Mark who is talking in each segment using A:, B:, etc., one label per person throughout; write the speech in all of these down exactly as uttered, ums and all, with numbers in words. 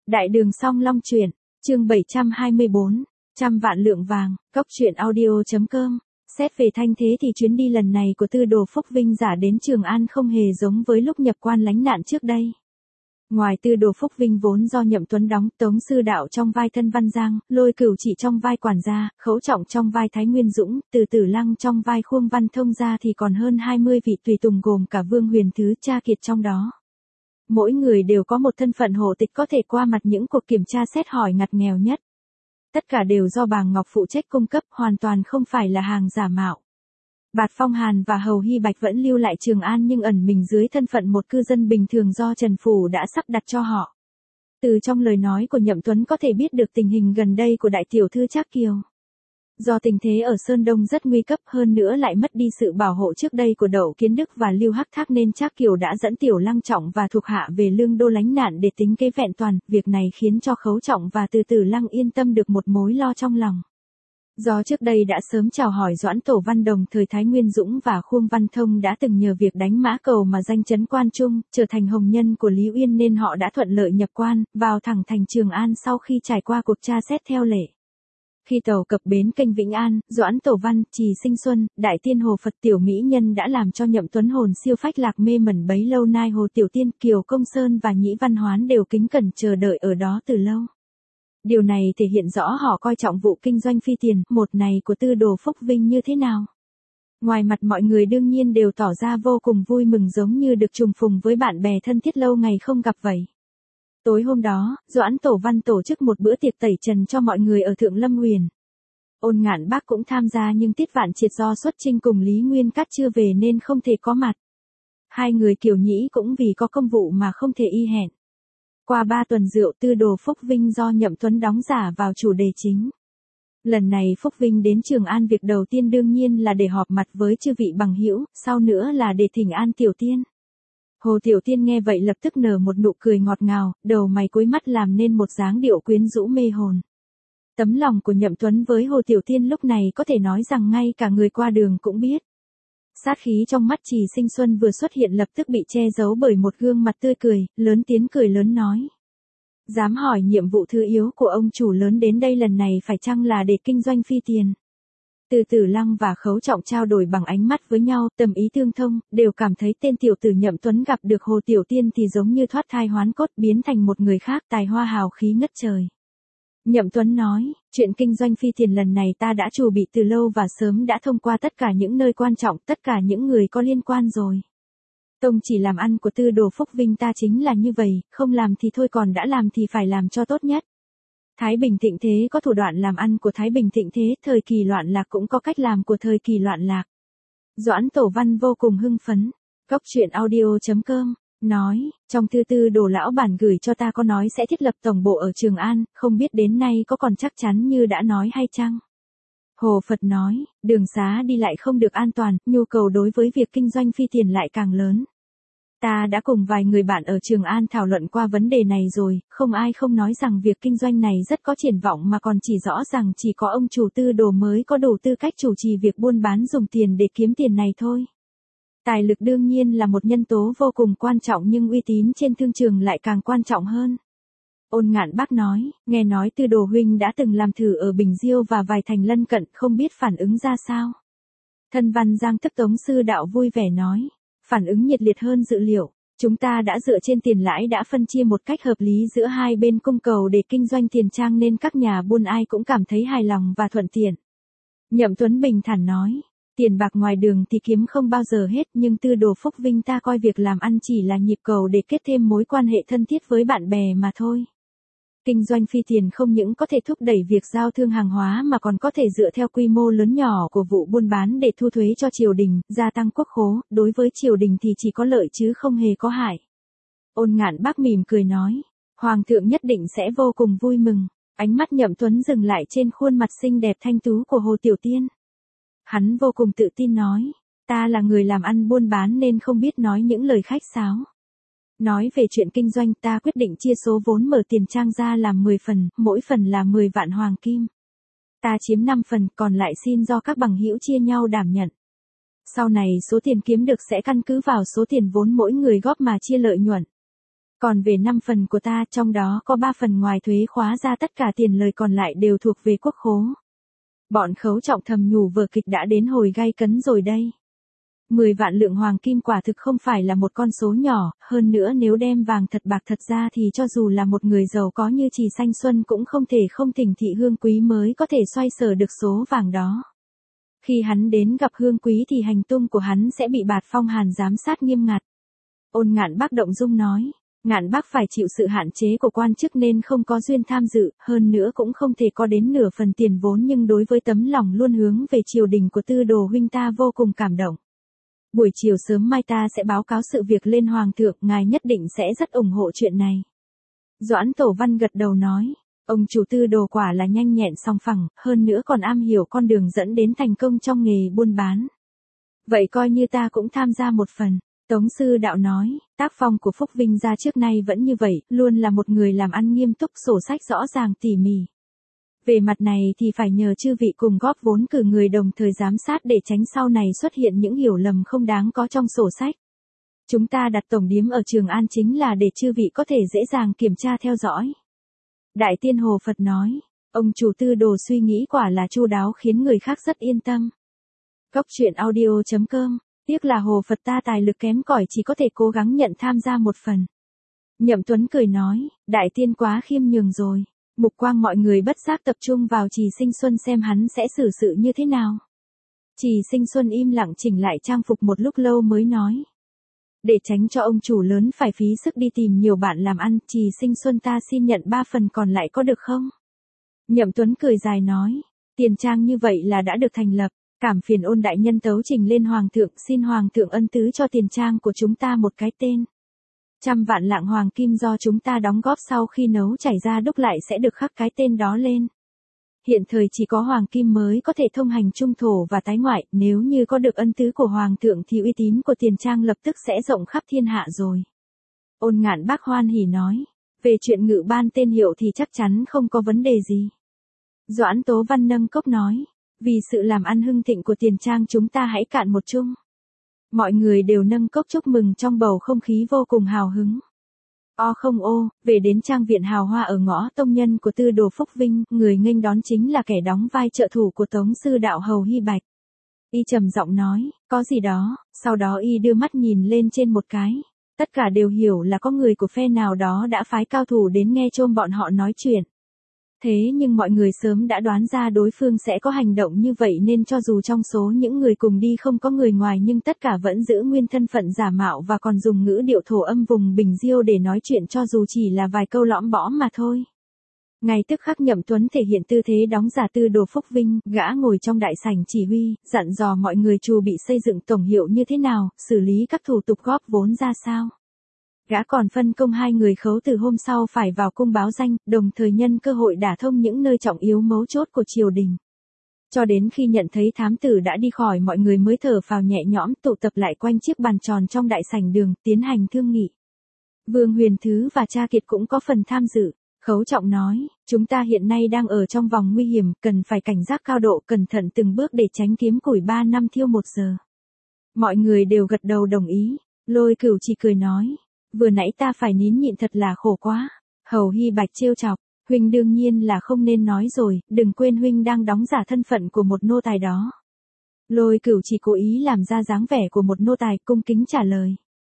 A: Đại đường Song Long truyện, chương bảy trăm hai mươi bốn, trăm vạn lượng vàng, cốc truyện audio.com. Xét về thanh thế thì chuyến đi lần này của Tư Đồ Phúc Vinh giả đến Trường An không hề giống với lúc nhập quan lánh nạn trước đây. Ngoài Tư Đồ Phúc Vinh vốn do Nhậm Tuấn đóng, Tống Sư Đạo trong vai Thân Văn Giang, Lôi Cửu Chỉ trong vai quản gia, Khấu Trọng trong vai Thái Nguyên Dũng, Từ Tử Lăng trong vai Khuông Văn Thông ra thì còn hơn hai mươi vị tùy tùng gồm cả Vương Huyền Thứ Cha Kiệt trong đó. Mỗi người đều có một thân phận hộ tịch có thể qua mặt những cuộc kiểm tra xét hỏi ngặt nghèo nhất. Tất cả đều do Bàng Ngọc phụ trách cung cấp, hoàn toàn không phải là hàng giả mạo. Bạt Phong Hàn và Hầu Hy Bạch vẫn lưu lại Trường An nhưng ẩn mình dưới thân phận một cư dân bình thường do Trần Phủ đã sắp đặt cho họ. Từ trong lời nói của Nhậm Tuấn có thể biết được tình hình gần đây của đại tiểu thư Trác Kiều. Do tình thế ở Sơn Đông rất nguy cấp, hơn nữa lại mất đi sự bảo hộ trước đây của Đậu Kiến Đức và Lưu Hắc Thác nên Trác Kiều đã dẫn Tiểu Lăng Trọng và thuộc hạ về Lương Đô lánh nạn để tính kế vẹn toàn. Việc này khiến cho Khấu Trọng và Từ Tử Lăng yên tâm được một mối lo trong lòng. Do trước đây đã sớm chào hỏi Doãn Tổ Văn đồng thời Thái Nguyên Dũng và Khuông Văn Thông đã từng nhờ việc đánh Mã Cầu mà danh chấn quan trung, trở thành hồng nhân của Lý Uyên nên họ đã thuận lợi nhập quan, vào thẳng thành Trường An sau khi trải qua cuộc tra xét theo lệ. Khi tàu cập bến kênh Vĩnh An, Doãn Tổ Văn, Trì Sinh Xuân, Đại Tiên Hồ Phật Tiểu Mỹ Nhân đã làm cho Nhậm Tuấn hồn siêu phách lạc mê mẩn bấy lâu nay. Hồ Tiểu Tiên, Kiều Công Sơn và Nhĩ Văn Hoán đều kính cẩn chờ đợi ở đó từ lâu. Điều này thể hiện rõ họ coi trọng vụ kinh doanh phi tiền, một này của Tư Đồ Phúc Vinh như thế nào. Ngoài mặt mọi người đương nhiên đều tỏ ra vô cùng vui mừng giống như được trùng phùng với bạn bè thân thiết lâu ngày không gặp vậy. Tối hôm đó, Doãn Tổ Văn tổ chức một bữa tiệc tẩy trần cho mọi người ở Thượng Lâm Huyền. Ôn Ngạn Bác cũng tham gia nhưng Tiết Vạn Triệt do xuất chinh cùng Lý Nguyên Cát chưa về nên không thể có mặt. Hai người Kiều Nhĩ cũng vì có công vụ mà không thể y hẹn. Qua ba tuần rượu, Tư Đồ Phúc Vinh do Nhậm Tuấn đóng giả vào chủ đề chính. Lần này Phúc Vinh đến Trường An việc đầu tiên đương nhiên là để họp mặt với chư vị bằng hữu, sau nữa là để thỉnh an Tiểu Tiên. Hồ Tiểu Tiên nghe vậy lập tức nở một nụ cười ngọt ngào, đầu mày cúi mắt làm nên một dáng điệu quyến rũ mê hồn. Tấm lòng của Nhậm Tuấn với Hồ Tiểu Tiên lúc này có thể nói rằng ngay cả người qua đường cũng biết. Sát khí trong mắt Trì Sinh Xuân vừa xuất hiện lập tức bị che giấu bởi một gương mặt tươi cười, lớn tiếng cười lớn nói. Dám hỏi nhiệm vụ thứ yếu của ông chủ lớn đến đây lần này phải chăng là để kinh doanh phi tiền? Từ Tử Lăng và Khấu Trọng trao đổi bằng ánh mắt với nhau, tâm ý tương thông, đều cảm thấy tên tiểu tử Nhậm Tuấn gặp được Hồ Tiểu Tiên thì giống như thoát thai hoán cốt biến thành một người khác, tài hoa hào khí ngất trời. Nhậm Tuấn nói, chuyện kinh doanh phi tiền lần này ta đã chuẩn bị từ lâu và sớm đã thông qua tất cả những nơi quan trọng, tất cả những người có liên quan rồi. Tông chỉ làm ăn của Tư Đồ Phúc Vinh ta chính là như vậy, không làm thì thôi còn đã làm thì phải làm cho tốt nhất. Thái Bình Thịnh Thế có thủ đoạn làm ăn của Thái Bình Thịnh Thế, thời kỳ loạn lạc cũng có cách làm của thời kỳ loạn lạc. Doãn Tổ Văn vô cùng hưng phấn. Cốc truyện audio.com nói, trong thư Tư Đồ lão bản gửi cho ta có nói sẽ thiết lập tổng bộ ở Trường An, không biết đến nay có còn chắc chắn như đã nói hay chăng? Hồ Phật nói, đường xá đi lại không được an toàn, nhu cầu đối với việc kinh doanh phi tiền lại càng lớn. Ta đã cùng vài người bạn ở Trường An thảo luận qua vấn đề này rồi, không ai không nói rằng việc kinh doanh này rất có triển vọng mà còn chỉ rõ rằng chỉ có ông chủ Tư Đồ mới có đủ tư cách chủ trì việc buôn bán dùng tiền để kiếm tiền này thôi. Tài lực đương nhiên là một nhân tố vô cùng quan trọng nhưng uy tín trên thương trường lại càng quan trọng hơn. Ôn Ngạn Bác nói, nghe nói Tư Đồ huynh đã từng làm thử ở Bình Diêu và vài thành lân cận, không biết phản ứng ra sao. Thân Văn Giang tức Tống Sư Đạo vui vẻ nói, phản ứng nhiệt liệt hơn dự liệu, chúng ta đã dựa trên tiền lãi đã phân chia một cách hợp lý giữa hai bên cung cầu để kinh doanh tiền trang nên các nhà buôn ai cũng cảm thấy hài lòng và thuận tiện. Nhậm Tuấn bình thản nói, tiền bạc ngoài đường thì kiếm không bao giờ hết nhưng Tư Đồ Phúc Vinh ta coi việc làm ăn chỉ là nhịp cầu để kết thêm mối quan hệ thân thiết với bạn bè mà thôi. Kinh doanh phi tiền không những có thể thúc đẩy việc giao thương hàng hóa mà còn có thể dựa theo quy mô lớn nhỏ của vụ buôn bán để thu thuế cho triều đình, gia tăng quốc khố, đối với triều đình thì chỉ có lợi chứ không hề có hại. Ôn Ngạn Bác mỉm cười nói, Hoàng thượng nhất định sẽ vô cùng vui mừng. Ánh mắt Nhậm Tuấn dừng lại trên khuôn mặt xinh đẹp thanh tú của Hồ Tiểu Tiên. Hắn vô cùng tự tin nói, ta là người làm ăn buôn bán nên không biết nói những lời khách sáo. Nói về chuyện kinh doanh ta quyết định chia số vốn mở tiền trang ra làm mười phần, mỗi phần là mười vạn hoàng kim. Ta chiếm năm phần, còn lại xin do các bằng hữu chia nhau đảm nhận. Sau này số tiền kiếm được sẽ căn cứ vào số tiền vốn mỗi người góp mà chia lợi nhuận. Còn về năm phần của ta, trong đó có ba phần ngoài thuế khóa ra, tất cả tiền lời còn lại đều thuộc về quốc khố. Bọn Khấu Trọng thầm nhủ vở kịch đã đến hồi gay cấn rồi đây. mười vạn lượng hoàng kim quả thực không phải là một con số nhỏ, hơn nữa nếu đem vàng thật bạc thật ra thì cho dù là một người giàu có như Trì Sanh Xuân cũng không thể không thỉnh thị Hương Quý mới có thể xoay sở được số vàng đó. Khi hắn đến gặp Hương Quý thì hành tung của hắn sẽ bị Bạt Phong Hàn giám sát nghiêm ngặt. Ôn Ngạn Bác động dung nói, Ngạn Bác phải chịu sự hạn chế của quan chức nên không có duyên tham dự, hơn nữa cũng không thể có đến nửa phần tiền vốn, nhưng đối với tấm lòng luôn hướng về triều đình của Tư Đồ huynh ta vô cùng cảm động. Buổi chiều sớm mai ta sẽ báo cáo sự việc lên Hoàng thượng, ngài nhất định sẽ rất ủng hộ chuyện này. Doãn Tổ Văn gật đầu nói, ông chủ Tư Đồ quả là nhanh nhẹn song phẳng, hơn nữa còn am hiểu con đường dẫn đến thành công trong nghề buôn bán. Vậy coi như ta cũng tham gia một phần. Tống Sư Đạo nói, tác phong của Phúc Vinh gia trước nay vẫn như vậy, luôn là một người làm ăn nghiêm túc, sổ sách rõ ràng tỉ mỉ. Về mặt này thì phải nhờ chư vị cùng góp vốn cử người đồng thời giám sát để tránh sau này xuất hiện những hiểu lầm không đáng có trong sổ sách. Chúng ta đặt tổng điếm ở Trường An chính là để chư vị có thể dễ dàng kiểm tra theo dõi. Đại Tiên Hồ Phật nói, ông chủ Tư Đồ suy nghĩ quả là chu đáo khiến người khác rất yên tâm. Cốc truyện audio chấm com, tiếc là Hồ Phật ta tài lực kém cỏi, chỉ có thể cố gắng nhận tham gia một phần. Nhậm Tuấn cười nói, Đại Tiên quá khiêm nhường rồi. Mục quang mọi người bất giác tập trung vào Trì Sinh Xuân xem hắn sẽ xử sự như thế nào. Trì Sinh Xuân im lặng chỉnh lại trang phục một lúc lâu mới nói. Để tránh cho ông chủ lớn phải phí sức đi tìm nhiều bạn làm ăn, Trì Sinh Xuân ta xin nhận ba phần còn lại có được không? Nhậm Tuấn cười dài nói, tiền trang như vậy là đã được thành lập, cảm phiền Ôn đại nhân tấu trình lên Hoàng thượng, xin Hoàng thượng ân tứ cho tiền trang của chúng ta một cái tên. Trăm vạn lạng hoàng kim do chúng ta đóng góp sau khi nấu chảy ra đúc lại sẽ được khắc cái tên đó lên. Hiện thời chỉ có hoàng kim mới có thể thông hành trung thổ và tái ngoại, nếu như có được ân tứ của Hoàng thượng thì uy tín của tiền trang lập tức sẽ rộng khắp thiên hạ rồi. Ôn Ngạn Bác hoan hỉ nói, về chuyện ngự ban tên hiệu thì chắc chắn không có vấn đề gì. Doãn Tố Văn nâng cốc nói, vì sự làm ăn hưng thịnh của tiền trang chúng ta hãy cạn một chung. Mọi người đều nâng cốc chúc mừng trong bầu không khí vô cùng hào hứng. O không ô, về đến trang viện hào hoa ở ngõ tông nhân của Tư Đồ Phúc Vinh, người nghênh đón chính là kẻ đóng vai trợ thủ của Tống Sư Đạo Hầu Hy Bạch. Y trầm giọng nói, có gì đó, sau đó y đưa mắt nhìn lên trên một cái. Tất cả đều hiểu là có người của phe nào đó đã phái cao thủ đến nghe chôm bọn họ nói chuyện. Thế nhưng mọi người sớm đã đoán ra đối phương sẽ có hành động như vậy nên cho dù trong số những người cùng đi không có người ngoài nhưng tất cả vẫn giữ nguyên thân phận giả mạo và còn dùng ngữ điệu thổ âm vùng Bình Diêu để nói chuyện cho dù chỉ là vài câu lõm bõm mà thôi. Ngay tức khắc Nhậm Tuấn thể hiện tư thế đóng giả Tư Đồ Phúc Vinh, gã ngồi trong đại sảnh chỉ huy, dặn dò mọi người chu bị xây dựng tổng hiệu như thế nào, xử lý các thủ tục góp vốn ra sao. Gã còn phân công hai người Khấu từ hôm sau phải vào cung báo danh, đồng thời nhân cơ hội đả thông những nơi trọng yếu mấu chốt của triều đình. Cho đến khi nhận thấy thám tử đã đi khỏi mọi người mới thở phào nhẹ nhõm, tụ tập lại quanh chiếc bàn tròn trong đại sảnh đường, tiến hành thương nghị. Vương Huyền Thứ và Cha Kiệt cũng có phần tham dự. Khấu Trọng nói, chúng ta hiện nay đang ở trong vòng nguy hiểm, cần phải cảnh giác cao độ, cẩn thận từng bước để tránh kiếm củi ba năm thiêu một giờ. Mọi người đều gật đầu đồng ý. Lôi Cửu chỉ cười nói, vừa nãy ta phải nín nhịn thật là khổ quá. Hầu Hy Bạch trêu chọc, huynh đương nhiên là không nên nói rồi, đừng quên huynh đang đóng giả thân phận của một nô tài đó. Lôi Cửu chỉ cố ý làm ra dáng vẻ của một nô tài, cung kính trả lời.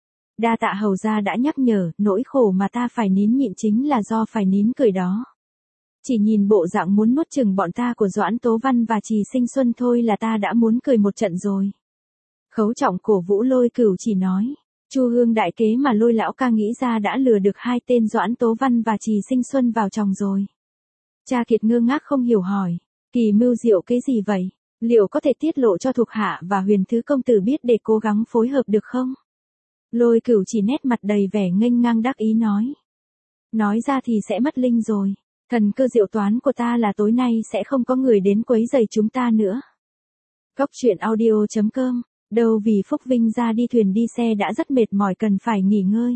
A: Đa tạ hầu gia đã nhắc nhở, nỗi khổ mà ta phải nín nhịn chính là do phải nín cười đó. Chỉ nhìn bộ dạng muốn nuốt chửng bọn ta của Doãn Tố Văn và Trì Sinh Xuân thôi là ta đã muốn cười một trận rồi. Khấu Trọng cổ vũ Lôi Cửu chỉ nói, Chu Hương đại kế mà Lôi lão ca nghĩ ra đã lừa được hai tên Doãn Tố Văn và Trì Sinh Xuân vào chồng rồi. Cha Kiệt ngơ ngác không hiểu hỏi, kỳ mưu diệu kế gì vậy, liệu có thể tiết lộ cho thuộc hạ và Huyền Thứ công tử biết để cố gắng phối hợp được không? Lôi Cửu chỉ nét mặt đầy vẻ nghênh ngang đắc ý nói. Nói ra thì sẽ mất linh rồi, thần cơ diệu toán của ta là tối nay sẽ không có người đến quấy rầy chúng ta nữa. Cốc truyện audio chấm com, đâu vì Phúc Vinh ra đi thuyền đi xe đã rất mệt mỏi cần phải nghỉ ngơi.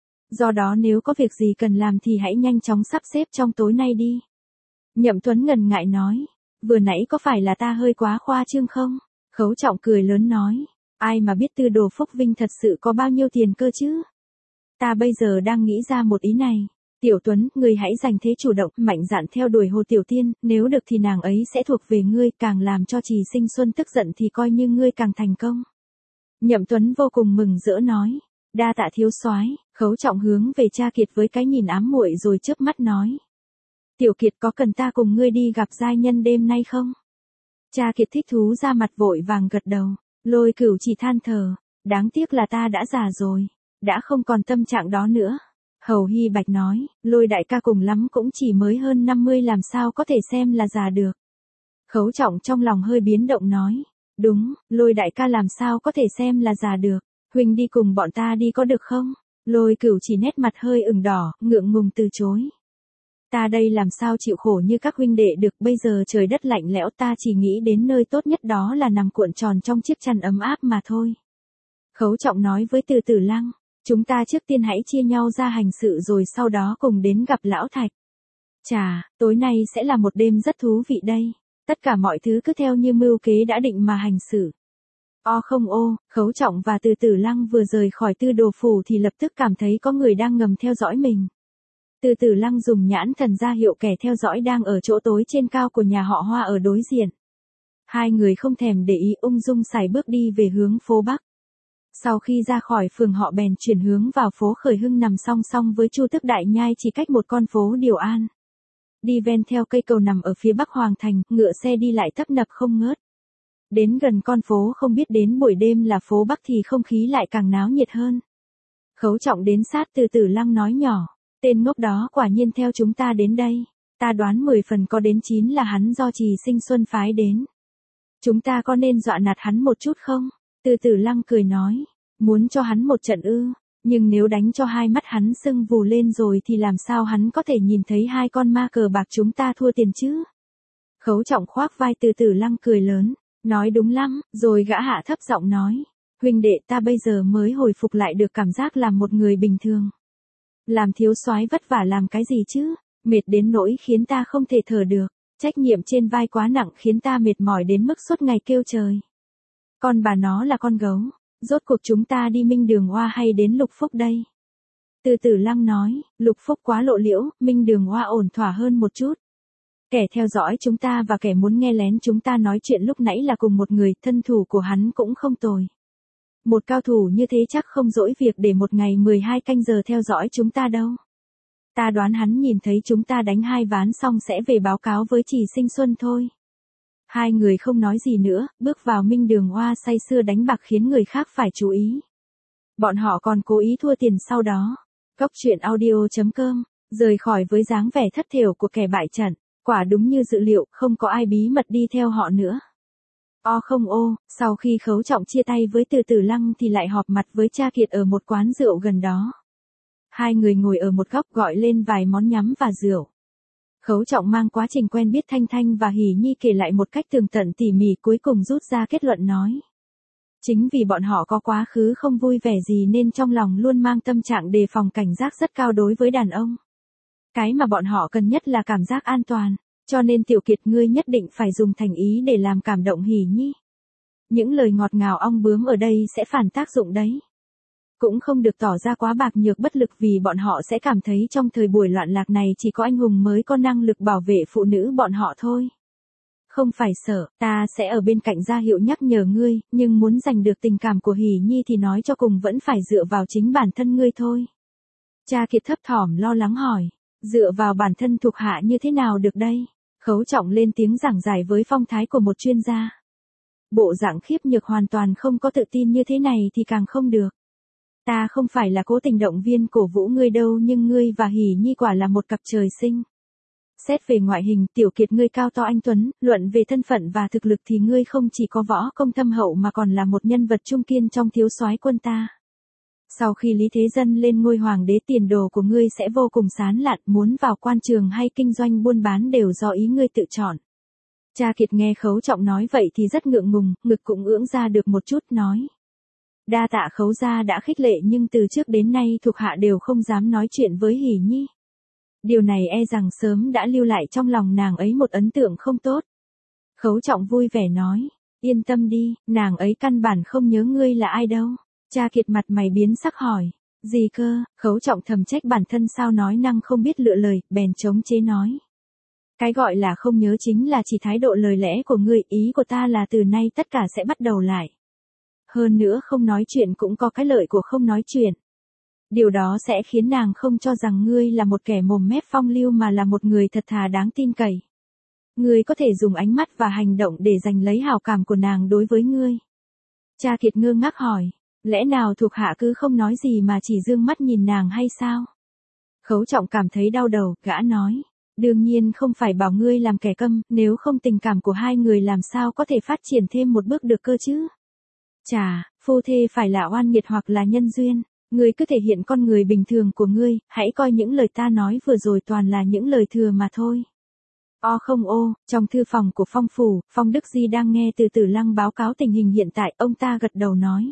A: Do đó nếu có việc gì cần làm thì hãy nhanh chóng sắp xếp trong tối nay đi. Nhậm Tuấn ngần ngại nói, vừa nãy có phải là ta hơi quá khoa trương không? Khấu Trọng cười lớn nói. Ai mà biết Tư Đồ Phúc Vinh thật sự có bao nhiêu tiền cơ chứ? Ta bây giờ đang nghĩ ra một ý này. Tiểu Tuấn, ngươi hãy dành thế chủ động, mạnh dạn theo đuổi Hồ Tiểu Tiên, nếu được thì nàng ấy sẽ thuộc về ngươi, càng làm cho Trì Sinh Xuân tức giận thì coi như ngươi càng thành công. Nhậm Tuấn vô cùng mừng rỡ nói, đa tạ thiếu soái. Khấu Trọng hướng về Cha Kiệt với cái nhìn ám muội rồi chớp mắt nói. Tiểu Kiệt, có cần ta cùng ngươi đi gặp giai nhân đêm nay không? Cha Kiệt thích thú ra mặt vội vàng gật đầu. Lôi Cửu chỉ than thở, đáng tiếc là ta đã già rồi, đã không còn tâm trạng đó nữa. Hầu Hy Bạch nói, Lôi đại ca cùng lắm cũng chỉ mới hơn năm mươi, làm sao có thể xem là già được. Khấu Trọng trong lòng hơi biến động nói, đúng, Lôi đại ca làm sao có thể xem là già được, huynh đi cùng bọn ta đi có được không? Lôi Cửu chỉ nét mặt hơi ửng đỏ, ngượng ngùng từ chối. Ta đây làm sao chịu khổ như các huynh đệ được, bây giờ trời đất lạnh lẽo, ta chỉ nghĩ đến nơi tốt nhất đó là nằm cuộn tròn trong chiếc chăn ấm áp mà thôi. Khấu Trọng nói với Từ Tử Lăng, chúng ta trước tiên hãy chia nhau ra hành sự rồi sau đó cùng đến gặp Lão Thạch. Chà, tối nay sẽ là một đêm rất thú vị đây, tất cả mọi thứ cứ theo như mưu kế đã định mà hành xử. O không ô, Khấu Trọng và Từ Tử Lăng vừa rời khỏi Tư Đồ phủ thì lập tức cảm thấy có người đang ngầm theo dõi mình. Từ Tử Lăng dùng nhãn thần ra hiệu kẻ theo dõi đang ở chỗ tối trên cao của nhà họ Hoa ở đối diện. Hai người không thèm để ý, ung dung sải bước đi về hướng phố Bắc. Sau khi ra khỏi phường họ bèn chuyển hướng vào phố Khởi Hưng nằm song song với Chu Tức Đại Nhai, chỉ cách một con phố Điều An. Đi ven theo cây cầu nằm ở phía bắc Hoàng thành, ngựa xe đi lại tấp nập không ngớt. Đến gần con phố không biết đến buổi đêm là phố Bắc thì không khí lại càng náo nhiệt hơn. Khấu Trọng đến sát Từ Tử Lăng nói nhỏ, tên ngốc đó quả nhiên theo chúng ta đến đây. Ta đoán mười phần có đến chín là hắn do Trì Sinh Xuân phái đến. Chúng ta có nên dọa nạt hắn một chút không? Từ Tử Lăng cười nói, muốn cho hắn một trận ư, nhưng nếu đánh cho hai mắt hắn sưng vù lên rồi thì làm sao hắn có thể nhìn thấy hai con ma cờ bạc chúng ta thua tiền chứ? Khấu Trọng khoác vai Từ Tử Lăng cười lớn, nói đúng lắm, rồi gã hạ thấp giọng nói, huynh đệ, ta bây giờ mới hồi phục lại được cảm giác làm một người bình thường. Làm thiếu soái vất vả làm cái gì chứ, mệt đến nỗi khiến ta không thể thở được, trách nhiệm trên vai quá nặng khiến ta mệt mỏi đến mức suốt ngày kêu trời. Con bà nó là con gấu, rốt cuộc chúng ta đi Minh Đường Oa hay đến Lục Phúc đây? Từ Tử Lăng nói, Lục Phúc quá lộ liễu, Minh Đường Oa ổn thỏa hơn một chút. Kẻ theo dõi chúng ta và kẻ muốn nghe lén chúng ta nói chuyện lúc nãy là cùng một người, thân thủ của hắn cũng không tồi. Một cao thủ như thế chắc không dỗi việc để một ngày mười hai canh giờ theo dõi chúng ta đâu. Ta đoán hắn nhìn thấy chúng ta đánh hai ván xong sẽ về báo cáo với Trì Sinh Xuân thôi. Hai người không nói gì nữa, bước vào Minh Đường Oa say sưa đánh bạc khiến người khác phải chú ý. Bọn họ còn cố ý thua tiền sau đó. Cốc truyện audio chấm com, rời khỏi với dáng vẻ thất thểu của kẻ bại trận, quả đúng như dự liệu, không có ai bí mật đi theo họ nữa. O không ô, sau khi Khấu Trọng chia tay với Từ Tử Lăng thì lại họp mặt với Cha Kiệt ở một quán rượu gần đó. Hai người ngồi ở một góc gọi lên vài món nhắm và rượu. Khấu Trọng mang quá trình quen biết Thanh Thanh và Hỷ Nhi kể lại một cách tường tận tỉ mỉ, cuối cùng rút ra kết luận nói. Chính vì bọn họ có quá khứ không vui vẻ gì nên trong lòng luôn mang tâm trạng đề phòng cảnh giác rất cao đối với đàn ông. Cái mà bọn họ cần nhất là cảm giác an toàn, cho nên Tiểu Kiệt ngươi nhất định phải dùng thành ý để làm cảm động Hỷ Nhi. Những lời ngọt ngào ong bướm ở đây sẽ phản tác dụng đấy. Cũng không được tỏ ra quá bạc nhược bất lực vì bọn họ sẽ cảm thấy trong thời buổi loạn lạc này chỉ có anh hùng mới có năng lực bảo vệ phụ nữ bọn họ thôi. Không phải sợ, ta sẽ ở bên cạnh ra hiệu nhắc nhở ngươi, nhưng muốn giành được tình cảm của Hỷ Nhi thì nói cho cùng vẫn phải dựa vào chính bản thân ngươi thôi. Cha Kiệt thấp thỏm lo lắng hỏi, dựa vào bản thân thuộc hạ như thế nào được đây? Khấu Trọng lên tiếng giảng giải với phong thái của một chuyên gia. Bộ dạng khiếp nhược hoàn toàn không có tự tin như thế này thì càng không được. Ta không phải là cố tình động viên cổ vũ ngươi đâu, nhưng ngươi và Hỷ Nhi quả là một cặp trời sinh. Xét về ngoại hình, Tiểu Kiệt ngươi cao to anh tuấn, luận về thân phận và thực lực thì ngươi không chỉ có võ công thâm hậu mà còn là một nhân vật trung kiên trong thiếu soái quân ta. Sau khi Lý Thế Dân lên ngôi hoàng đế, tiền đồ của ngươi sẽ vô cùng sáng lạn, muốn vào quan trường hay kinh doanh buôn bán đều do ý ngươi tự chọn. Cha Kiệt nghe Khấu Trọng nói vậy thì rất ngượng ngùng, ngực cũng ưỡng ra được một chút, nói. Đa tạ Khấu gia đã khích lệ, nhưng từ trước đến nay thuộc hạ đều không dám nói chuyện với Hỷ Nhi. Điều này e rằng sớm đã lưu lại trong lòng nàng ấy một ấn tượng không tốt. Khấu Trọng vui vẻ nói, yên tâm đi, nàng ấy căn bản không nhớ ngươi là ai đâu. Cha Kiệt mặt mày biến sắc hỏi, Gì cơ, Khấu Trọng thầm trách bản thân sao nói năng không biết lựa lời, bèn chống chế nói. Cái gọi là không nhớ chính là chỉ thái độ lời lẽ của ngươi, ý của ta là từ nay tất cả sẽ bắt đầu lại. Hơn nữa không nói chuyện cũng có cái lợi của không nói chuyện. Điều đó sẽ khiến nàng không cho rằng ngươi là một kẻ mồm mép phong lưu mà là một người thật thà đáng tin cậy. Ngươi có thể dùng ánh mắt và hành động để giành lấy hảo cảm của nàng đối với ngươi. Cha Kiệt ngơ ngác hỏi, lẽ nào thuộc hạ cứ không nói gì mà chỉ dương mắt nhìn nàng hay sao? Khấu Trọng cảm thấy đau đầu, gã nói, đương nhiên không phải bảo ngươi làm kẻ câm, nếu không tình cảm của hai người làm sao có thể phát triển thêm một bước được cơ chứ? Chà, phu thê phải là oan nghiệt hoặc là nhân duyên, ngươi cứ thể hiện con người bình thường của ngươi, hãy coi những lời ta nói vừa rồi toàn là những lời thừa mà thôi. O không ô, trong thư phòng của Phong phủ, Phong Đức Di đang nghe từ Tử Lăng báo cáo tình hình hiện tại, ông ta gật đầu nói.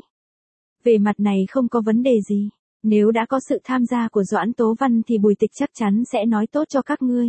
A: Về mặt này không có vấn đề gì, nếu đã có sự tham gia của Doãn Tố Văn thì Bùi Tịch chắc chắn sẽ nói tốt cho các ngươi.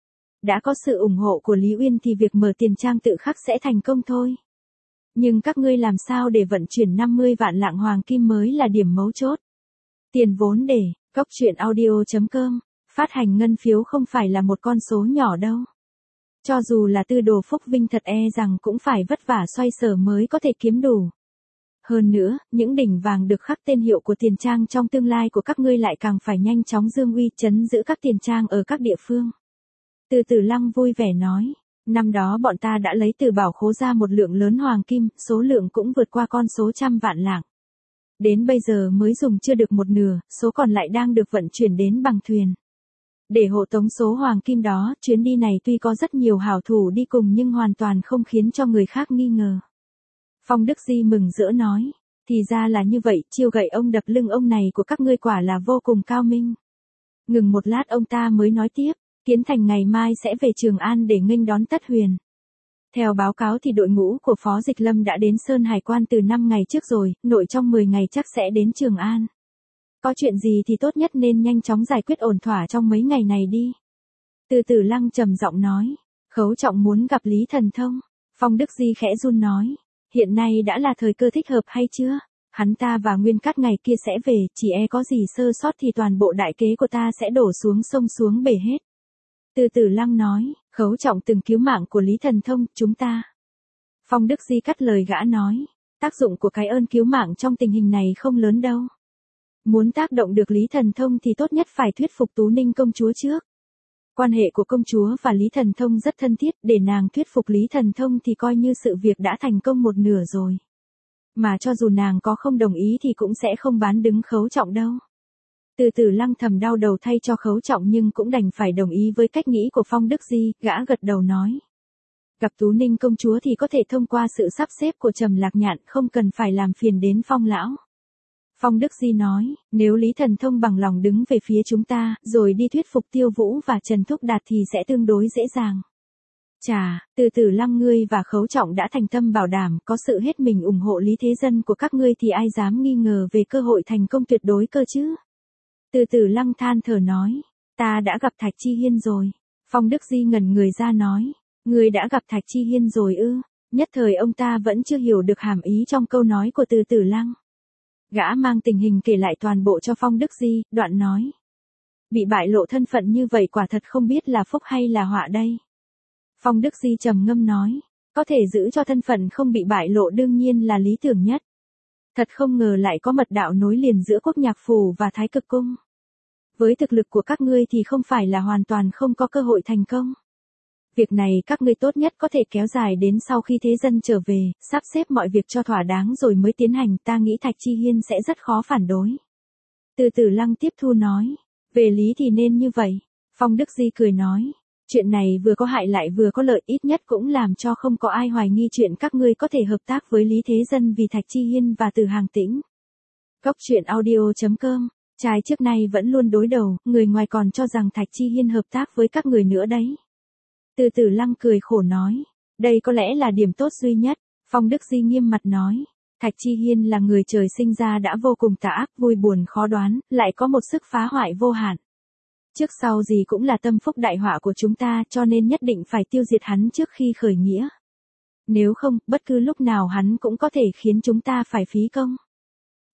A: Đã có sự ủng hộ của Lý Uyên thì việc mở tiền trang tự khắc sẽ thành công thôi. Nhưng các ngươi làm sao để vận chuyển năm mươi vạn lạng hoàng kim mới là điểm mấu chốt. Tiền vốn để, cóc truyện audio chấm com, phát hành ngân phiếu không phải là một con số nhỏ đâu. Cho dù là Tư Đồ Phúc Vinh thật e rằng cũng phải vất vả xoay sở mới có thể kiếm đủ. Hơn nữa, những đỉnh vàng được khắc tên hiệu của tiền trang trong tương lai của các ngươi lại càng phải nhanh chóng dương uy trấn giữ các tiền trang ở các địa phương. Từ Tử Lăng vui vẻ nói, năm đó bọn ta đã lấy từ bảo khố ra một lượng lớn hoàng kim, số lượng cũng vượt qua con số trăm vạn lạng. Đến bây giờ mới dùng chưa được một nửa, số còn lại đang được vận chuyển đến bằng thuyền. Để hộ tống số hoàng kim đó, chuyến đi này tuy có rất nhiều hảo thủ đi cùng nhưng hoàn toàn không khiến cho người khác nghi ngờ. Phong Đức Di mừng rỡ nói, thì ra là như vậy, chiêu gậy ông đập lưng ông này của các ngươi quả là vô cùng cao minh. Ngừng một lát ông ta mới nói tiếp, Kiến Thành ngày mai sẽ về Trường An để nghênh đón Tất Huyền. Theo báo cáo thì đội ngũ của Phó Dịch Lâm đã đến Sơn Hải Quan từ năm ngày trước rồi, nội trong mười ngày chắc sẽ đến Trường An. Có chuyện gì thì tốt nhất nên nhanh chóng giải quyết ổn thỏa trong mấy ngày này đi. Từ Tử Lăng trầm giọng nói, Khấu Trọng muốn gặp Lý Thần Thông. Phong Đức Di khẽ run nói, hiện nay đã là thời cơ thích hợp hay chưa? Hắn ta và Nguyên Cát ngày kia sẽ về, chỉ e có gì sơ sót thì toàn bộ đại kế của ta sẽ đổ xuống sông xuống bể hết. Từ Tử Lăng nói, Khấu Trọng từng cứu mạng của Lý Thần Thông, chúng ta. Phong Đức Di cắt lời gã nói, tác dụng của cái ơn cứu mạng trong tình hình này không lớn đâu. Muốn tác động được Lý Thần Thông thì tốt nhất phải thuyết phục Tú Ninh công chúa trước. Quan hệ của công chúa và Lý Thần Thông rất thân thiết, để nàng thuyết phục Lý Thần Thông thì coi như sự việc đã thành công một nửa rồi. Mà cho dù nàng có không đồng ý thì cũng sẽ không bán đứng Khấu Trọng đâu. Từ Tử Lăng thầm đau đầu thay cho Khấu Trọng nhưng cũng đành phải đồng ý với cách nghĩ của Phong Đức Di, gã gật đầu nói. Gặp Tú Ninh công chúa thì có thể thông qua sự sắp xếp của Trầm Lạc Nhạn, không cần phải làm phiền đến Phong lão. Phong Đức Di nói, nếu Lý Thần Thông bằng lòng đứng về phía chúng ta, rồi đi thuyết phục Tiêu Vũ và Trần Thúc Đạt thì sẽ tương đối dễ dàng. Chà, Từ Tử Lăng ngươi và Khấu Trọng đã thành tâm bảo đảm, có sự hết mình ủng hộ Lý Thế Dân của các ngươi thì ai dám nghi ngờ về cơ hội thành công tuyệt đối cơ chứ? Từ Tử Lăng than thở nói, ta đã gặp Thạch Chi Hiên rồi. Phong Đức Di ngẩn người ra nói, ngươi đã gặp Thạch Chi Hiên rồi ư? Nhất thời ông ta vẫn chưa hiểu được hàm ý trong câu nói của Từ Tử Lăng. Gã mang tình hình kể lại toàn bộ cho Phong Đức Di, đoạn nói. Bị bại lộ thân phận như vậy quả thật không biết là phúc hay là họa đây. Phong Đức Di trầm ngâm nói, có thể giữ cho thân phận không bị bại lộ đương nhiên là lý tưởng nhất. Thật không ngờ lại có mật đạo nối liền giữa Quốc Nhạc Phủ và Thái Cực Cung. Với thực lực của các ngươi thì không phải là hoàn toàn không có cơ hội thành công. Việc này các ngươi tốt nhất có thể kéo dài đến sau khi Thế Dân trở về, sắp xếp mọi việc cho thỏa đáng rồi mới tiến hành, ta nghĩ Thạch Chi Hiên sẽ rất khó phản đối. Từ Tử Lăng tiếp thu nói, về lý thì nên như vậy. Phong Đức Di cười nói, chuyện này vừa có hại lại vừa có lợi, ít nhất cũng làm cho không có ai hoài nghi chuyện các ngươi có thể hợp tác với Lý Thế Dân vì Thạch Chi Hiên và Từ Hàng Tĩnh. Cóc truyện audio chấm com, trai trước nay vẫn luôn đối đầu, người ngoài còn cho rằng Thạch Chi Hiên hợp tác với các người nữa đấy. Từ Tử Lăng cười khổ nói, đây có lẽ là điểm tốt duy nhất. Phong Đức Di nghiêm mặt nói, Thạch Chi Hiên là người trời sinh ra đã vô cùng tà ác, vui buồn khó đoán, lại có một sức phá hoại vô hạn. Trước sau gì cũng là tâm phúc đại họa của chúng ta, cho nên nhất định phải tiêu diệt hắn trước khi khởi nghĩa. Nếu không, bất cứ lúc nào hắn cũng có thể khiến chúng ta phải phí công.